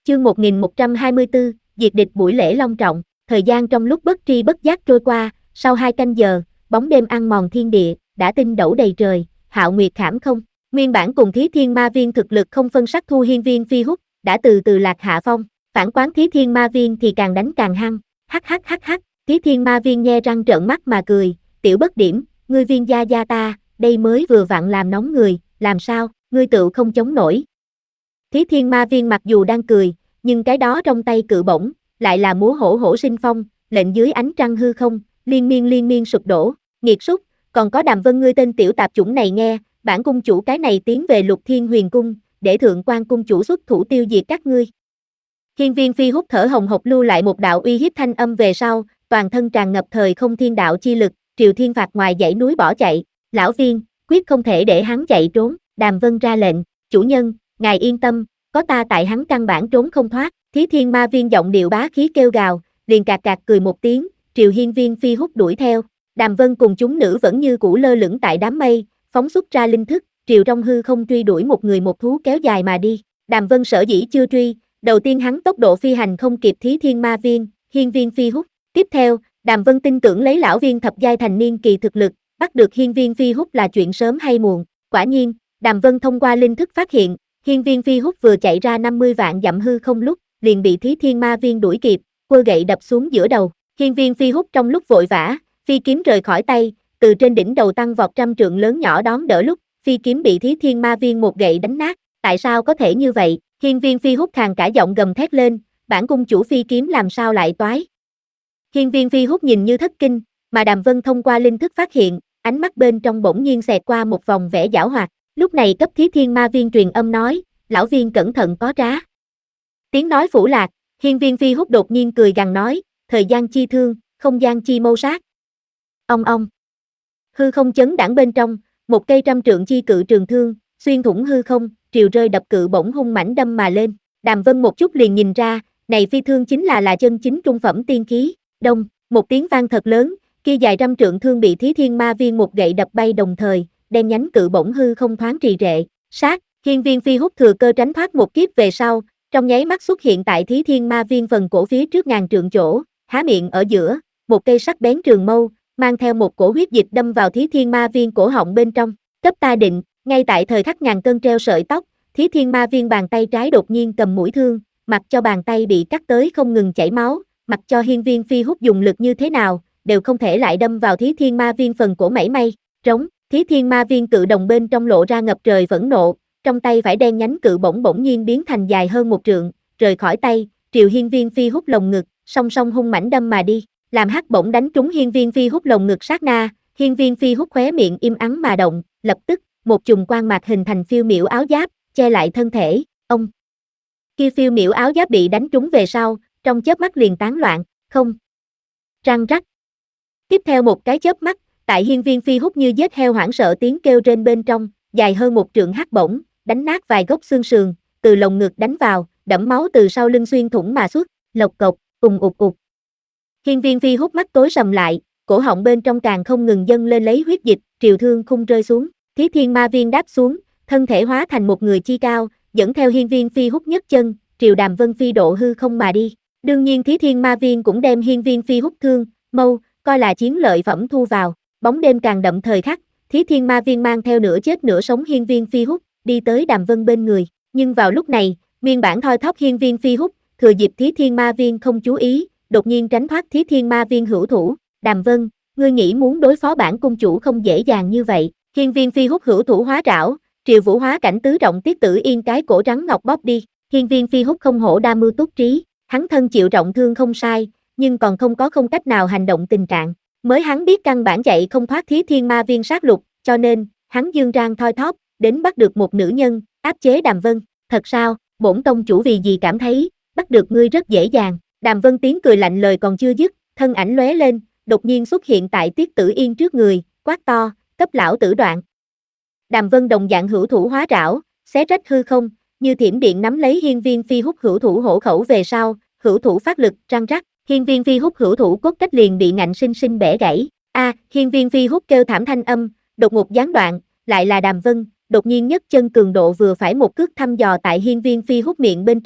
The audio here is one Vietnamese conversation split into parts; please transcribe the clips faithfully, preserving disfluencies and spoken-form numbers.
Chương một nghìn một trăm hai mươi tư, diệt địch buổi lễ long trọng. Thời gian trong lúc bất tri bất giác trôi qua, sau hai canh giờ, bóng đêm ăn mòn thiên địa, đã tinh đẩu đầy trời, hạo nguyệt khảm không. Nguyên bản cùng Thí Thiên Ma Viên thực lực không phân sắc Thu Hiên Viên Phi Hút, đã từ từ lạc hạ phong. Phản quán Thí Thiên Ma Viên thì càng đánh càng hăng, hắc hắc hắc hắc. Thí Thiên Ma Viên nhe răng trợn mắt mà cười, tiểu bất điểm, ngươi Viên gia gia ta, đây mới vừa vặn làm nóng người, làm sao, ngươi tự không chống nổi. Thí Thiên Ma Viên mặc dù đang cười, nhưng cái đó trong tay cự bổng, lại là múa hổ hổ sinh phong, lệnh dưới ánh trăng hư không, liên miên liên miên sụp đổ, nghiệt súc, còn có Đàm Vân ngươi tên tiểu tạp chủng này nghe, bản cung chủ cái này tiến về Lục Thiên Huyền Cung, để thượng quan cung chủ xuất thủ tiêu diệt các ngươi. Hiên Viên Phi Hút thở hồng hộc lưu lại một đạo uy hiếp thanh âm về sau, toàn thân tràn ngập thời không thiên đạo chi lực, Triều Thiên Phạt ngoài dãy núi bỏ chạy, lão Viên, quyết không thể để hắn chạy trốn, Đàm Vân ra lệnh, chủ nhân, ngài yên tâm, có ta tại hắn căn bản trốn không thoát. Thí Thiên Ma Viên giọng điệu bá khí kêu gào, liền cạc cạc cười một tiếng, Triều Hiên Viên Phi Hút đuổi theo. Đàm Vân cùng chúng nữ vẫn như cũ lơ lửng tại đám mây, phóng xuất ra linh thức, triều trong hư không truy đuổi một người một thú kéo dài mà đi. Đàm Vân sở dĩ chưa truy, đầu tiên hắn tốc độ phi hành không kịp Thí Thiên Ma Viên, Hiên Viên Phi Hút. Tiếp theo, Đàm Vân tin tưởng lấy lão viên thập giai thành niên kỳ thực lực, bắt được Hiên Viên Phi Hút là chuyện sớm hay muộn. Quả nhiên, Đàm Vân thông qua linh thức phát hiện, Hiên Viên Phi Hút vừa chạy ra năm mươi vạn dặm hư không lúc, liền bị Thí Thiên Ma Viên đuổi kịp, quơ gậy đập xuống giữa đầu. Hiên Viên Phi Hút trong lúc vội vã, phi kiếm rời khỏi tay, từ trên đỉnh đầu tăng vọt trăm trượng lớn nhỏ đón đỡ lúc, phi kiếm bị Thí Thiên Ma Viên một gậy đánh nát. Tại sao có thể như vậy? Hiên Viên Phi Hút khàn cả giọng gầm thét lên, bản cung chủ phi kiếm làm sao lại toái? Hiên Viên Phi Hút nhìn như thất kinh, mà Đàm Vân thông qua linh thức phát hiện, ánh mắt bên trong bỗng nhiên xẹt qua một vòng vẻ giảo hoạt. Lúc này cấp Thí Thiên Ma Viên truyền âm nói, lão Viên cẩn thận có trá. Tiếng nói phủ lạc, Hiên Viên Phi Hút đột nhiên cười gằn nói, thời gian chi thương, không gian chi mâu sát. Ong ong. Hư không chấn đãng bên trong, một cây trăm trượng chi cự trường thương, xuyên thủng hư không, triều rơi đập cự bổng hung mãnh đâm mà lên. Đàm Vân một chút liền nhìn ra, này phi thương chính là là chân chính trung phẩm tiên khí. Đông, một tiếng vang thật lớn, kia dài trăm trượng thương bị Thí Thiên Ma Viên một gậy đập bay đồng thời, đen nhánh cự bổng hư không thoáng trì trệ, sát. Hiên Viên Phi Hút thừa cơ tránh thoát một kiếp về sau, trong nháy mắt xuất hiện tại Thí Thiên Ma Viên phần cổ phía trước ngàn trượng chỗ, há miệng ở giữa, một cây sắc bén trường mâu, mang theo một cổ huyết dịch đâm vào Thí Thiên Ma Viên cổ họng bên trong. Cấp ta định, ngay tại thời khắc ngàn cân treo sợi tóc, Thí Thiên Ma Viên bàn tay trái đột nhiên cầm mũi thương, mặc cho bàn tay bị cắt tới không ngừng chảy máu, mặc cho Hiên Viên Phi Hút dùng lực như thế nào, đều không thể lại đâm vào Thí Thiên Ma Viên phần cổ mảy may. Trống, Thí Thiên Ma Viên cự đồng bên trong lộ ra ngập trời phẫn nộ, trong tay phải đen nhánh cự bổng bỗng nhiên biến thành dài hơn một trượng, rời khỏi tay, Triều Hiên Viên Phi Hút lồng ngực, song song hung mãnh đâm mà đi. Làm hắc bổng đánh trúng Hiên Viên Phi Hút lồng ngực sát na, Hiên Viên Phi Hút khóe miệng im ắng mà động, lập tức, một chùm quang mạc hình thành phiêu miểu áo giáp, che lại thân thể. Ông kia phiêu miểu áo giáp bị đánh trúng về sau, trong chớp mắt liền tán loạn, không. Răng rắc. Tiếp theo một cái chớp mắt, tại Hiên Viên Phi Hút như giết heo hoảng sợ tiếng kêu trên bên trong, dài hơn một trượng hắc bổng, đánh nát vài gốc xương sườn, từ lồng ngực đánh vào, đẫm máu từ sau lưng xuyên thủng mà xuất, lộc cộc, ùng ục ục. Hiên Viên Phi Hút mắt tối sầm lại, cổ họng bên trong càng không ngừng dâng lên lấy huyết dịch, triều thương khung rơi xuống. Thí Thiên Ma Viên đáp xuống, thân thể hóa thành một người chi cao, dẫn theo Hiên Viên Phi Hút nhấc chân, triều Đàm Vân phi độ hư không mà đi. Đương nhiên Thí Thiên Ma Viên cũng đem Hiên Viên Phi Hút thương, mâu, coi là chiến lợi phẩm thu vào. Bóng đêm càng đậm thời khắc, Thí Thiên Ma Viên mang theo nửa chết nửa sống Hiên Viên Phi Hút, đi tới Đàm Vân bên người. Nhưng vào lúc này, nguyên bản thoi thóp Hiên Viên Phi Hút, thừa dịp Thí Thiên Ma Viên không chú ý, đột nhiên tránh thoát Thí Thiên Ma Viên hữu thủ. Đàm Vân, ngươi nghĩ muốn đối phó bản cung chủ không dễ dàng như vậy. Hiên Viên Phi Hút hữu thủ hóa trảo, triều vũ hóa cảnh tứ trọng tiết tử yên cái cổ trắng ngọc bóp đi. Hiên Viên Phi Hút không hổ đa mưu túc trí, hắn thân chịu trọng thương không sai, nhưng còn không có không cách nào hành động tình trạng. Mới hắn biết căn bản chạy không thoát Thí Thiên Ma Viên sát lục, cho nên, hắn dương rang thoi thóp, đến bắt được một nữ nhân, áp chế Đàm Vân. Thật sao, bổn tông chủ vì gì cảm thấy, bắt được ngươi rất dễ dàng. Đàm Vân tiếng cười lạnh lời còn chưa dứt, thân ảnh lóe lên, đột nhiên xuất hiện tại Tiết Tử Yên trước người, quát to, cấp lão tử đoạn. Đàm Vân đồng dạng hữu thủ hóa trảo, xé rách hư không, như thiểm điện nắm lấy Hiên Viên Phi Hút hữu thủ hổ khẩu về sau, hữu thủ phát lực, răng rắc, Hiên Viên Phi Hút hữu thủ cốt cách liền bị ngạnh sinh sinh bẻ gãy. A, à, Hiên Viên Phi Hút kêu thảm thanh âm, đột ngột gián đoạn, lại là Đàm Vân, đột nhiên nhấc chân cường độ vừa phải một cước thăm dò tại Hiên Viên Phi Hút miệng bên trên.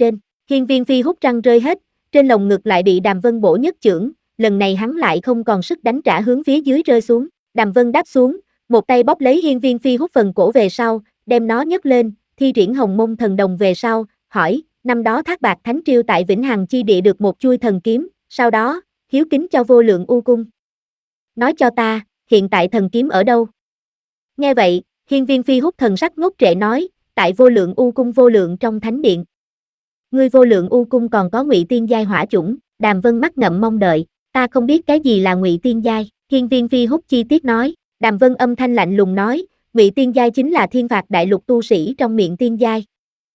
Hiên Viên Phi hút răng rơi hết, trên lồng ngực lại bị Đàm Vân bổ nhất chưởng, lần này hắn lại không còn sức đánh trả hướng phía dưới rơi xuống. Đàm Vân đáp xuống, một tay bóp lấy Hiên Viên Phi hút phần cổ về sau, đem nó nhấc lên, thi triển Hồng Mông Thần Đồng về sau, hỏi, năm đó Thác Bạt Thánh Triều tại Vĩnh Hằng Chi Địa được một chuôi thần kiếm, sau đó, hiếu kính cho Vô Lượng U Cung. Nói cho ta, hiện tại thần kiếm ở đâu? Nghe vậy, Hiên Viên Phi hút thần sắc ngốc trệ nói, tại Vô Lượng U Cung Vô Lượng trong Thánh Điện. Ngươi Vô Lượng U Cung còn có Ngụy Tiên giai hỏa chủng, Đàm Vân mắt ngậm mong đợi, ta không biết cái gì là Ngụy Tiên giai, Hiên Viên Phi hút chi tiết nói, Đàm Vân âm thanh lạnh lùng nói, Ngụy Tiên giai chính là thiên phạt đại lục tu sĩ trong miệng tiên giai.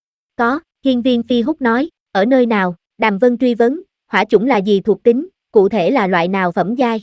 Có, Hiên Viên Phi hút nói, ở nơi nào? Đàm Vân truy vấn, hỏa chủng là gì thuộc tính, cụ thể là loại nào phẩm giai?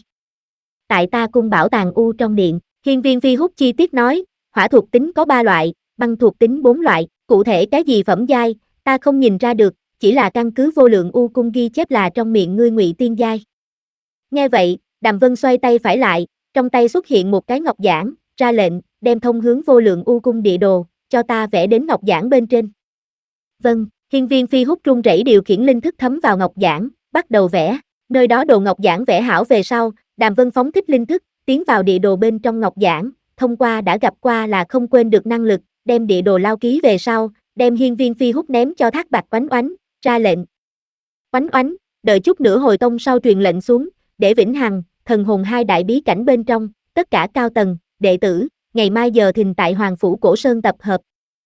Tại ta cung bảo tàng u trong điện, Hiên Viên Phi hút chi tiết nói, hỏa thuộc tính có ba loại, băng thuộc tính bốn loại, cụ thể cái gì phẩm giai, ta không nhìn ra được, chỉ là căn cứ Vô Lượng U Cung ghi chép là trong miệng ngươi Ngụy Tiên giai. Nghe vậy, Đàm Vân xoay tay phải lại, trong tay xuất hiện một cái ngọc giản, ra lệnh, đem thông hướng Vô Lượng U Cung địa đồ, cho ta vẽ đến ngọc giản bên trên. Vâng, Hiên Viên Phi hút run rẩy điều khiển linh thức thấm vào ngọc giản, bắt đầu vẽ, nơi đó đồ ngọc giản vẽ hảo về sau, Đàm Vân phóng thích linh thức, tiến vào địa đồ bên trong ngọc giản, thông qua đã gặp qua là không quên được năng lực, đem địa đồ lao ký về sau, đem Hiên Viên Phi hút ném cho Thác Bạt Oánh Oánh, ra lệnh. Oánh Oánh, đợi chút nữa hồi tông sau truyền lệnh xuống, để Vĩnh Hằng, Thần Hồn hai đại bí cảnh bên trong, tất cả cao tầng, đệ tử, ngày mai giờ thìn tại Hoàng Phủ Cổ Sơn tập hợp.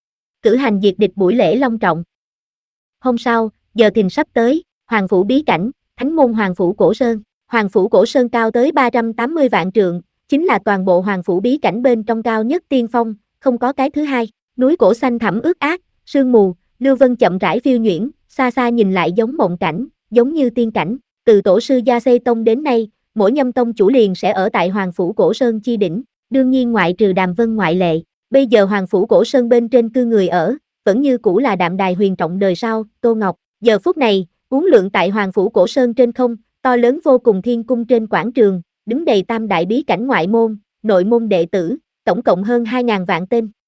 Cử hành diệt địch buổi lễ long trọng. Hôm sau, giờ thìn sắp tới, Hoàng Phủ bí cảnh, Thánh môn Hoàng Phủ Cổ Sơn. Hoàng Phủ Cổ Sơn cao tới ba trăm tám mươi vạn trượng, chính là toàn bộ Hoàng Phủ bí cảnh bên trong cao nhất tiên phong, không có cái thứ hai. Núi cổ xanh thẳm ướt át, sương mù, lưu vân chậm rãi phiêu nhuyễn, xa xa nhìn lại giống mộng cảnh, giống như tiên cảnh. Từ tổ sư Gia Xây Tông đến nay, mỗi nhâm tông chủ liền sẽ ở tại Hoàng Phủ Cổ Sơn chi đỉnh, đương nhiên ngoại trừ Đàm Vân ngoại lệ. Bây giờ Hoàng Phủ Cổ Sơn bên trên cư người ở, vẫn như cũ là Đạm Đài huyền trọng đời sau, Tô Ngọc. Giờ phút này, uốn lượn tại Hoàng Phủ Cổ Sơn trên không, to lớn vô cùng thiên cung trên quảng trường, đứng đầy tam đại bí cảnh ngoại môn, nội môn đệ tử, tổng cộng hơn hai ngàn vạn tên.